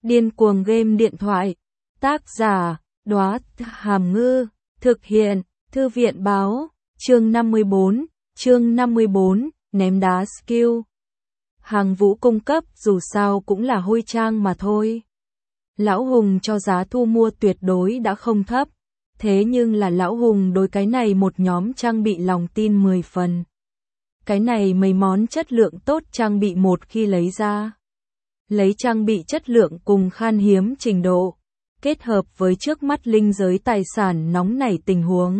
Điên cuồng game điện thoại. Tác giả, Đóa Hàm Ngư. Thực hiện, Thư viện báo. Chương 54, ném đá skill. Hàng Vũ cung cấp dù sao cũng là hôi trang mà thôi. Lão Hùng cho giá thu mua tuyệt đối đã không thấp. Thế nhưng là Lão Hùng đối cái này một nhóm trang bị lòng tin 10 phần. Cái này mấy món chất lượng tốt trang bị một khi lấy ra. Lấy trang bị chất lượng cùng khan hiếm trình độ, kết hợp với trước mắt linh giới tài sản nóng nảy tình huống.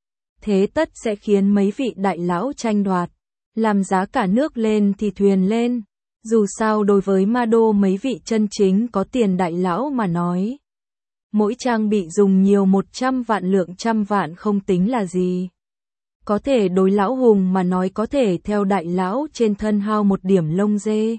Thế tất sẽ khiến mấy vị đại lão tranh đoạt, làm giá cả nước lên thì thuyền lên. Dù sao đối với ma đô mấy vị chân chính có tiền đại lão mà nói. Mỗi trang bị dùng nhiều 100 vạn lượng trăm vạn không tính là gì. Có thể đối Lão Hùng mà nói có thể theo đại lão trên thân hao một điểm lông dê.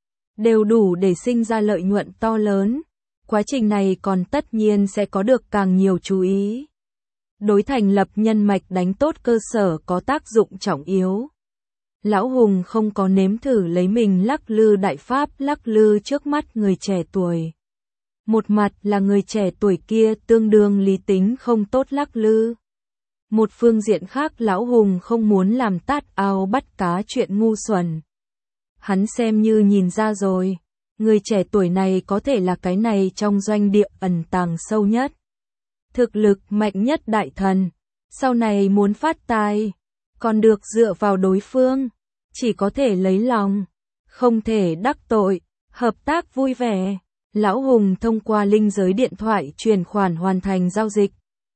Đều đủ để sinh ra lợi nhuận to lớn. Quá trình này còn tất nhiên sẽ có được càng nhiều chú ý. Đối thành lập nhân mạch đánh tốt cơ sở có tác dụng trọng yếu. Lão Hùng không có nếm thử lấy mình lắc lư đại pháp lắc lư trước mắt người trẻ tuổi. Một mặt là người trẻ tuổi kia tương đương lý tính không tốt lắc lư. Một phương diện khác Lão Hùng không muốn làm tát ao bắt cá chuyện ngu xuẩn. Hắn xem như nhìn ra rồi, người trẻ tuổi này có thể là cái này trong doanh địa ẩn tàng sâu nhất. Thực lực mạnh nhất đại thần, sau này muốn phát tài, còn được dựa vào đối phương, chỉ có thể lấy lòng, không thể đắc tội, hợp tác vui vẻ. Lão Hùng thông qua linh giới điện thoại chuyển khoản hoàn thành giao dịch.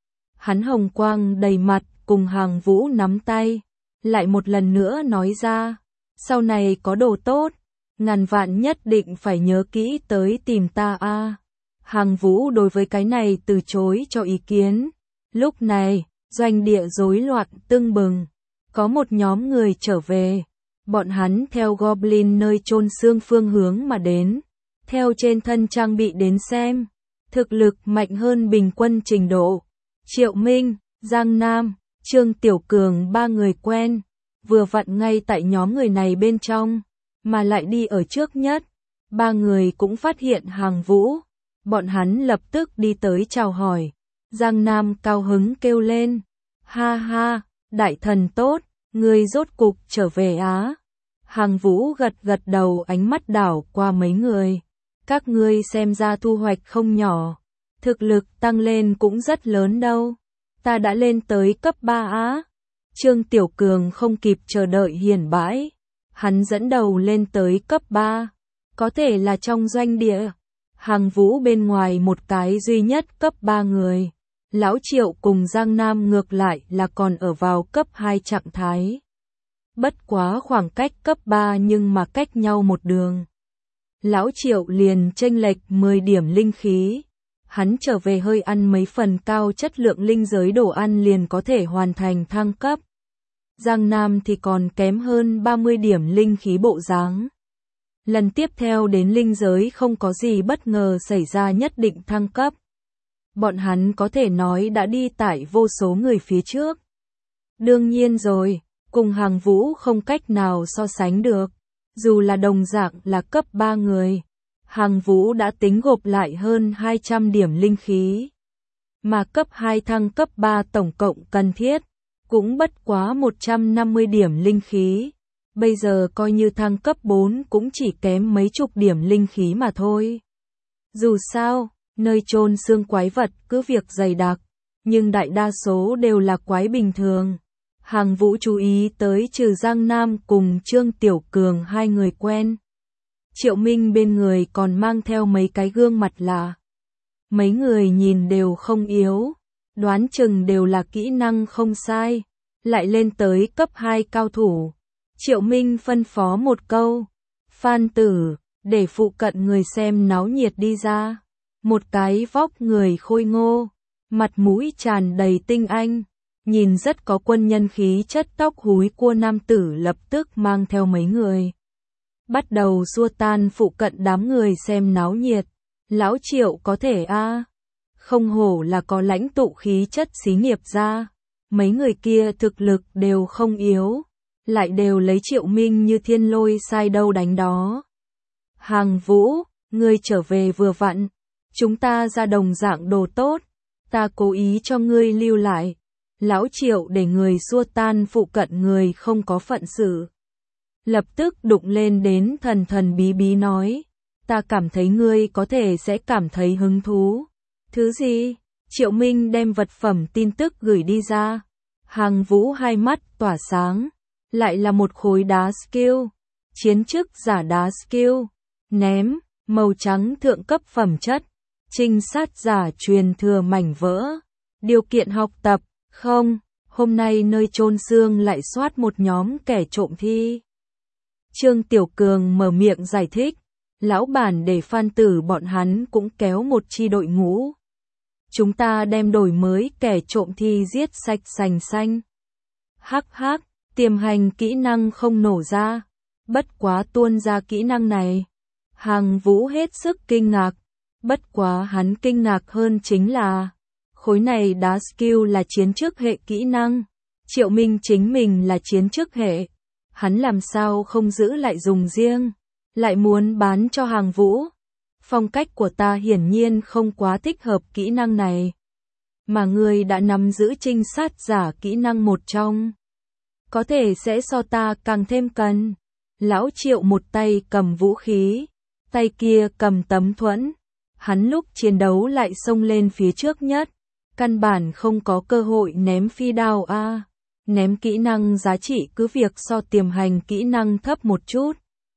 Hắn hồng quang đầy mặt cùng Hàng Vũ nắm tay, lại một lần nữa nói ra, sau này có đồ tốt, ngàn vạn nhất định phải nhớ kỹ tới tìm ta a. Hàng Vũ đối với cái này từ chối cho ý kiến. Lúc này, doanh địa rối loạn tưng bừng, có một nhóm người trở về, bọn hắn theo Goblin nơi chôn xương phương hướng mà đến. Theo trên thân trang bị đến xem, thực lực mạnh hơn bình quân trình độ. Triệu Minh, Giang Nam, Trương Tiểu Cường ba người quen, vừa vặn ngay tại nhóm người này bên trong, mà lại đi ở trước nhất. Ba người cũng phát hiện Hàng Vũ, bọn hắn lập tức đi tới chào hỏi. Giang Nam cao hứng kêu lên, ha ha, đại thần tốt, ngươi rốt cục trở về á. Hàng Vũ gật gật đầu ánh mắt đảo qua mấy người. Các ngươi xem ra thu hoạch không nhỏ, thực lực tăng lên cũng rất lớn đâu. Ta đã lên tới cấp 3 á. Trương Tiểu Cường không kịp chờ đợi hiển bãi. Hắn dẫn đầu lên tới cấp 3. Có thể là trong doanh địa. Hàng Vũ bên ngoài một cái duy nhất cấp 3 người. Lão Triệu cùng Giang Nam ngược lại là còn ở vào cấp 2 trạng thái. Bất quá khoảng cách cấp 3 nhưng mà cách nhau một đường. Lão Triệu liền chênh lệch 10 điểm linh khí. Hắn trở về hơi ăn mấy phần cao chất lượng linh giới đồ ăn liền có thể hoàn thành thăng cấp. Giang Nam thì còn kém hơn 30 điểm linh khí bộ dáng. Lần tiếp theo đến linh giới không có gì bất ngờ xảy ra nhất định thăng cấp. Bọn hắn có thể nói đã đi tại vô số người phía trước. Đương nhiên rồi, cùng Hàng Vũ không cách nào so sánh được. Dù là đồng dạng là cấp 3 người, Hàng Vũ đã tính gộp lại hơn 200 điểm linh khí. Mà cấp 2 thăng cấp 3 tổng cộng cần thiết, cũng bất quá 150 điểm linh khí. Bây giờ coi như thăng cấp 4 cũng chỉ kém mấy chục điểm linh khí mà thôi. Dù sao, nơi chôn xương quái vật cứ việc dày đặc, nhưng đại đa số đều là quái bình thường. Hàng Vũ chú ý tới trừ Giang Nam cùng Trương Tiểu Cường hai người quen. Triệu Minh bên người còn mang theo mấy cái gương mặt lạ. Mấy người nhìn đều không yếu, đoán chừng đều là kỹ năng không sai, lại lên tới cấp 2 cao thủ. Triệu Minh phân phó một câu, Phan Tử, để phụ cận người xem náo nhiệt đi ra. Một cái vóc người khôi ngô, mặt mũi tràn đầy tinh anh. Nhìn rất có quân nhân khí chất tóc húi cua nam tử lập tức mang theo mấy người. Bắt đầu xua tan phụ cận đám người xem náo nhiệt. Lão Triệu có thể a, không hổ là có lãnh tụ khí chất xí nghiệp ra. Mấy người kia thực lực đều không yếu, lại đều lấy Triệu Minh như thiên lôi sai đâu đánh đó. Hàng Vũ, ngươi trở về vừa vặn. Chúng ta ra đồng dạng đồ tốt, ta cố ý cho ngươi lưu lại. Lão Triệu để người xua tan phụ cận người không có phận sự. Lập tức đụng lên đến thần thần bí bí nói, ta cảm thấy ngươi có thể sẽ cảm thấy hứng thú. Thứ gì? Triệu Minh đem vật phẩm tin tức gửi đi ra. Hàng Vũ hai mắt tỏa sáng, lại là một khối đá skill, chiến chức giả đá skill, ném, màu trắng thượng cấp phẩm chất, trinh sát giả truyền thừa mảnh vỡ. Điều kiện học tập, không, hôm nay nơi chôn xương lại soát một nhóm kẻ trộm thi. Trương Tiểu Cường mở miệng giải thích, lão bản để Phan Tử bọn hắn cũng kéo một chi đội ngũ. Chúng ta đem đổi mới kẻ trộm thi giết sạch sành xanh. Hắc hắc, tiềm hành kỹ năng không nổ ra, bất quá tuôn ra kỹ năng này. Hàng Vũ hết sức kinh ngạc, bất quá hắn kinh ngạc hơn chính là khối này đá skill là chiến trước hệ kỹ năng. Triệu Minh chính mình là chiến trước hệ, hắn làm sao không giữ lại dùng riêng, lại muốn bán cho Hàng Vũ. Phong cách của ta hiển nhiên không quá thích hợp kỹ năng này. Mà ngươi đã nắm giữ trinh sát giả kỹ năng một trong, có thể sẽ so ta càng thêm cần. Lão Triệu một tay cầm vũ khí, tay kia cầm tấm thuẫn. Hắn lúc chiến đấu lại xông lên phía trước nhất, căn bản không có cơ hội ném phi đao a. Ném kỹ năng giá trị cứ việc so tiềm hành kỹ năng thấp một chút.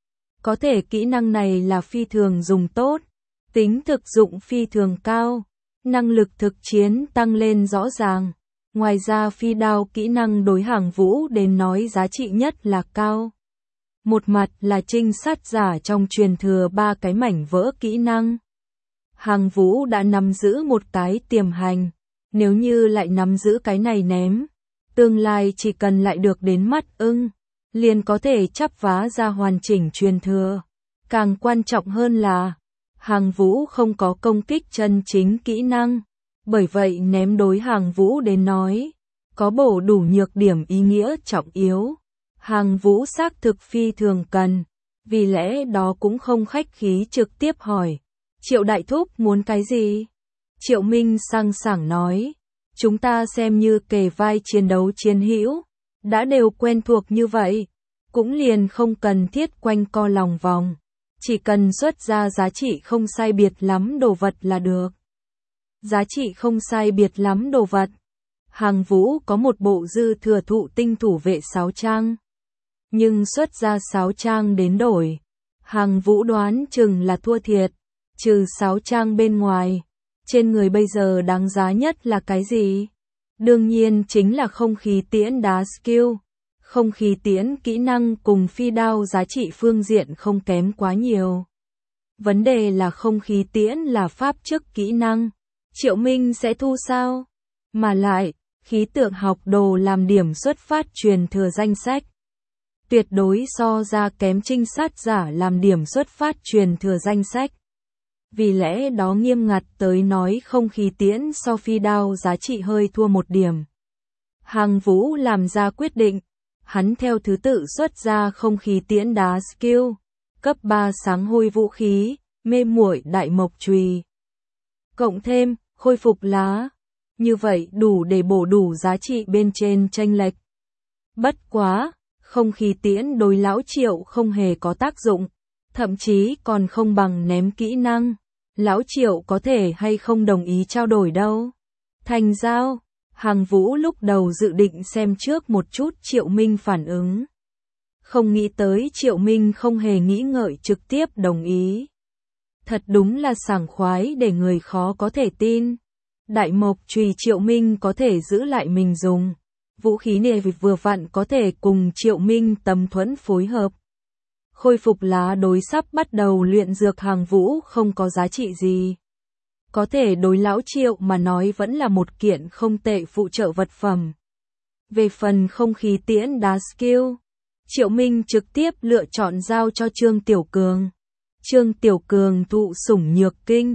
Có thể kỹ năng này là phi thường dùng tốt, tính thực dụng phi thường cao, năng lực thực chiến tăng lên rõ ràng. Ngoài ra phi đao kỹ năng đối Hàng Vũ đến nói giá trị nhất là cao. Một mặt là trinh sát giả trong truyền thừa 3 cái mảnh vỡ kỹ năng. Hàng Vũ đã nắm giữ một cái tiềm hành, nếu như lại nắm giữ cái này ném, tương lai chỉ cần lại được đến mắt ưng, liền có thể chắp vá ra hoàn chỉnh truyền thừa. Càng quan trọng hơn là, Hàng Vũ không có công kích chân chính kỹ năng, bởi vậy ném đối Hàng Vũ đến nói, có bổ đủ nhược điểm ý nghĩa trọng yếu. Hàng Vũ xác thực phi thường cần, vì lẽ đó cũng không khách khí trực tiếp hỏi, Triệu đại thúc muốn cái gì? Triệu Minh sang sảng nói, chúng ta xem như kề vai chiến đấu chiến hữu, đã đều quen thuộc như vậy, cũng liền không cần thiết quanh co lòng vòng, chỉ cần xuất ra giá trị không sai biệt lắm đồ vật là được. Giá trị không sai biệt lắm đồ vật. Hàng Vũ có một bộ dư thừa thụ tinh thủ vệ 6 trang, nhưng xuất ra 6 trang đến đổi, Hàng Vũ đoán chừng là thua thiệt. Trừ 6 trang bên ngoài, trên người bây giờ đáng giá nhất là cái gì? Đương nhiên chính là không khí tiễn đá skill. Không khí tiễn kỹ năng cùng phi đao giá trị phương diện không kém quá nhiều. Vấn đề là không khí tiễn là pháp chức kỹ năng, Triệu Minh sẽ thu sao? Mà lại, khí tượng học đồ làm điểm xuất phát truyền thừa danh sách, tuyệt đối so ra kém trinh sát giả làm điểm xuất phát truyền thừa danh sách. Vì lẽ đó nghiêm ngặt tới nói không khí tiễn so phi đao giá trị hơi thua một điểm. Hàng Vũ làm ra quyết định, hắn theo thứ tự xuất ra không khí tiễn đá skill, cấp 3 sáng hôi vũ khí, mê muội đại mộc chùy. Cộng thêm, khôi phục lá. Như vậy đủ để bổ đủ giá trị bên trên chênh lệch. Bất quá, không khí tiễn đối lão Triệu không hề có tác dụng, thậm chí còn không bằng ném kỹ năng. Lão Triệu có thể hay không đồng ý trao đổi đâu. Thành giao, Hàng Vũ lúc đầu dự định xem trước một chút Triệu Minh phản ứng. Không nghĩ tới Triệu Minh không hề nghĩ ngợi trực tiếp đồng ý. Thật đúng là sảng khoái để người khó có thể tin. Đại mộc chùy Triệu Minh có thể giữ lại mình dùng. Vũ khí này vừa vặn có thể cùng Triệu Minh tầm thuẫn phối hợp. Khôi phục lá đối sắp bắt đầu luyện dược Hàng Vũ không có giá trị gì. Có thể đối lão Triệu mà nói vẫn là một kiện không tệ phụ trợ vật phẩm. Về phần không khí tiễn đá skill, Triệu Minh trực tiếp lựa chọn giao cho Trương Tiểu Cường. Trương Tiểu Cường thụ sủng nhược kinh.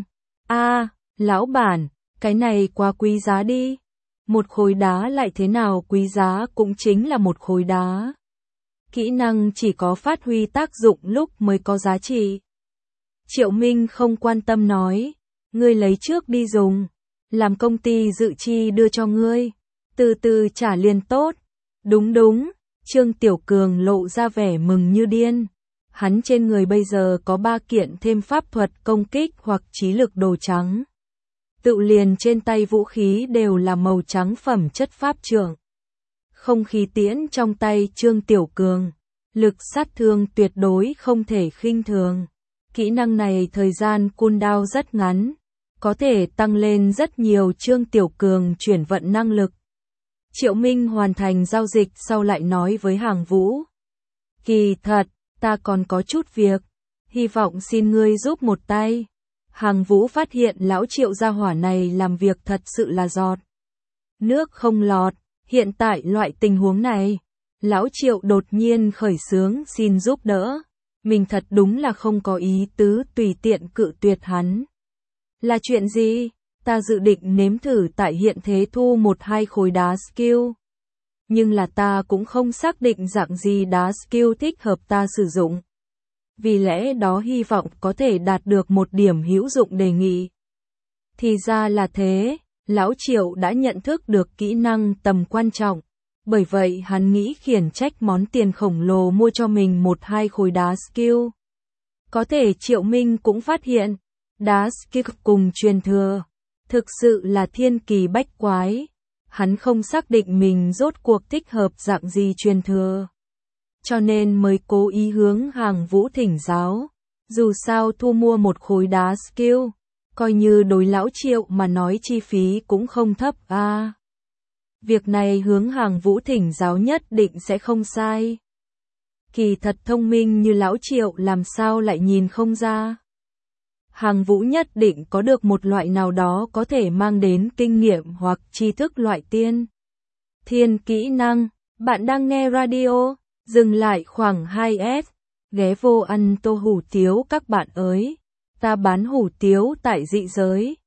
Lão bản, cái này quá quý giá đi. Một khối đá lại thế nào quý giá cũng chính là một khối đá. Kỹ năng chỉ có phát huy tác dụng lúc mới có giá trị. Triệu Minh không quan tâm nói, ngươi lấy trước đi dùng, làm công ty dự chi đưa cho ngươi, từ từ trả liền tốt. Đúng đúng, Trương Tiểu Cường lộ ra vẻ mừng như điên. Hắn trên người bây giờ có 3 kiện thêm pháp thuật công kích hoặc trí lực đồ trắng. Tự liền trên tay vũ khí đều là màu trắng phẩm chất pháp trượng. Không khí tiễn trong tay Trương Tiểu Cường, lực sát thương tuyệt đối không thể khinh thường. Kỹ năng này thời gian cooldown rất ngắn, có thể tăng lên rất nhiều. Trương Tiểu Cường chuyển vận năng lực. Triệu Minh hoàn thành giao dịch sau lại nói với Hàng Vũ. Kỳ thật, ta còn có chút việc, hy vọng xin ngươi giúp một tay. Hàng Vũ phát hiện lão Triệu gia hỏa này làm việc thật sự là giọt nước không lọt. Hiện tại loại tình huống này, lão Triệu đột nhiên khởi xướng xin giúp đỡ. Mình thật đúng là không có ý tứ tùy tiện cự tuyệt hắn. Là chuyện gì? Ta dự định nếm thử tại hiện thế thu 1-2 khối đá skill. Nhưng là ta cũng không xác định dạng gì đá skill thích hợp ta sử dụng. Vì lẽ đó hy vọng có thể đạt được một điểm hữu dụng đề nghị. Thì ra là thế, lão Triệu đã nhận thức được kỹ năng tầm quan trọng. Bởi vậy hắn nghĩ khiển trách món tiền khổng lồ mua cho mình 1-2 khối đá skill. Có thể Triệu Minh cũng phát hiện, đá skill cùng truyền thừa, thực sự là thiên kỳ bách quái. Hắn không xác định mình rốt cuộc thích hợp dạng gì truyền thừa. Cho nên mới cố ý hướng Hàng Vũ thỉnh giáo. Dù sao thu mua 1 khối đá skill, coi như đối lão Triệu mà nói chi phí cũng không thấp a. Việc này hướng Hàng Vũ thỉnh giáo nhất định sẽ không sai. Kỳ thật thông minh như lão Triệu làm sao lại nhìn không ra. Hàng Vũ nhất định có được một loại nào đó có thể mang đến kinh nghiệm hoặc tri thức loại tiên thiên kỹ năng. Bạn đang nghe radio, dừng lại khoảng 2S, ghé vô ăn tô hủ tiếu các bạn ơi. Ta bán hủ tiếu tại dị giới.